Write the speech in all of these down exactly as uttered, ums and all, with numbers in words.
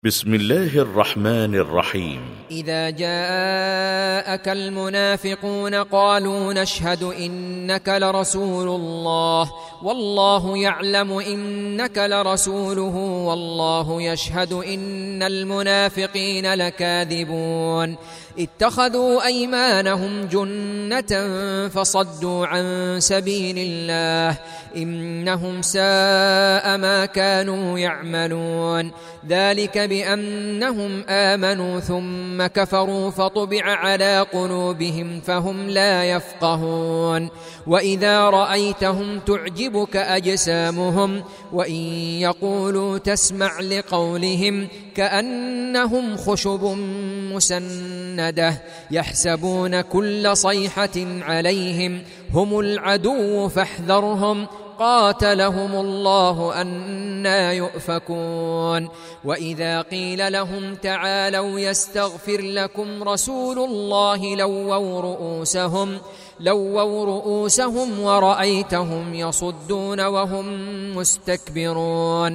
بسم الله الرحمن الرحيم. إذا جاءك المنافقون قالوا نشهد إنك لرسول الله والله يعلم إنك لرسوله والله يشهد إن المنافقين لكاذبون اتخذوا أيمانهم جنة فصدوا عن سبيل الله إنهم ساء ما كانوا يعملون ذلك بأنهم آمنوا ثم كفروا فطبع على قلوبهم فهم لا يفقهون وإذا رأيتهم تعجبك أجسامهم وإن يقولوا تسمع لقولهم كأنهم خشب مسندة يحسبون كل صيحة عليهم هم العدو فاحذرهم قاتلهم الله أنى يؤفكون وإذا قيل لهم تعالوا يستغفر لكم رسول الله لووا رؤوسهم لووا رؤوسهم ورأيتهم يصدون وهم مستكبرون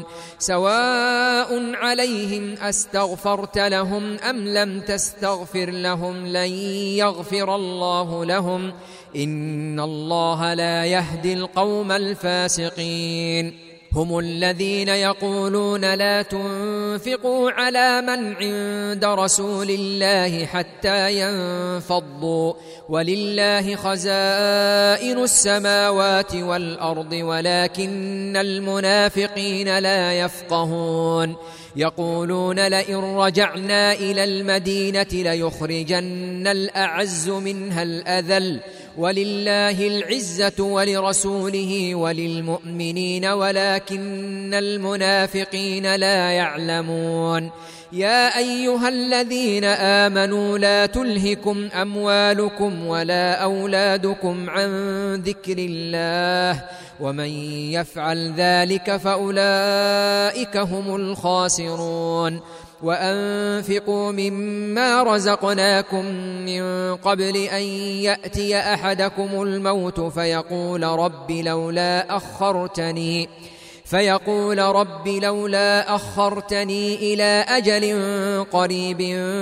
سواء عليهم أستغفرت لهم أم لم تستغفر لهم لن يغفر الله لهم إن الله لا يهدي القوم الفاسقين هم الذين يقولون لا تنفقوا على من عند رسول الله حتى ينفضوا ولله خزائن السماوات والأرض ولكن المنافقين لا يفقهون يقولون لئن رجعنا إلى المدينة ليخرجن الأعز منها الأذل ولله العزة ولرسوله وللمؤمنين ولكن المنافقين لا يعلمون يا أيها الذين آمنوا لا تلهكم أموالكم ولا أولادكم عن ذكر الله ومن يفعل ذلك فأولئك هم الخاسرون وأنفقوا مما رزقناكم من قبل أن يأتي أحدكم الموت فيقول رب لولا أخرتني فيقول رب لولا أخرتني إلى أجل قريب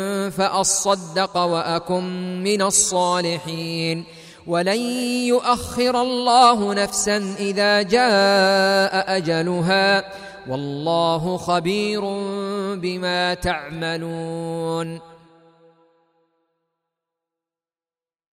فأصدق وأكن من الصالحين ولن يؤخر الله نفسا إذا جاء أجلها والله خبير بما تعملون.